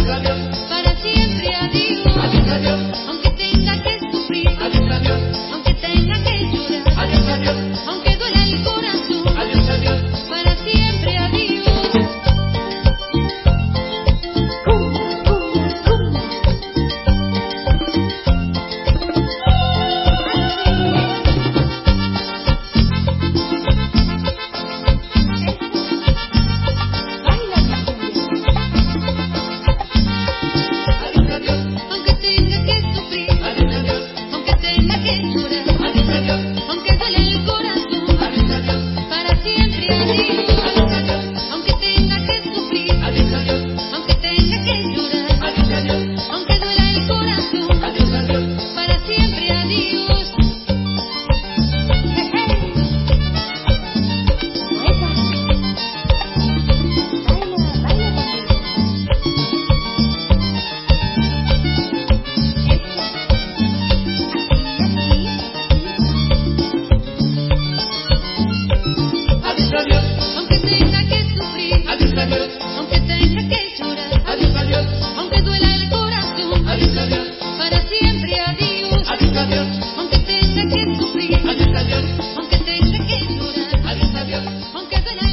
Adiós, adiós. para siempre adiós. Adiós, adiós. Aunque tenga que sufrir, Adiós, adiós. aunque tenga que llorar, Adiós, adiós. aunque duela el corazón, Adiós, adiós. para siempre adiós. Adiós, adiós. Aunque tenga que sufrir, Adiós, adiós. aunque tenga que llorar, Adiós, adiós. aunque duela el corazón, Adiós, adiós. para siempre adiós. Adiós, adiós. Aunque tenga que sufrir, Adiós, adiós. aunque tenga que llorar, Adiós, adiós. aunque duela el corazón, Adiós, adiós. para siempre adiós. Adiós, adiós. Aunque tenga que sufrir, Adiós, adiós. aunque tenga que llorar, Adiós, adiós. aunque duela el corazón, Adiós, adiós. para siempre adiós. Adiós, adiós. Aunque tenga que sufrir, Adiós, adiós. aunque tenga que llorar, Adiós, adiós. aunque duela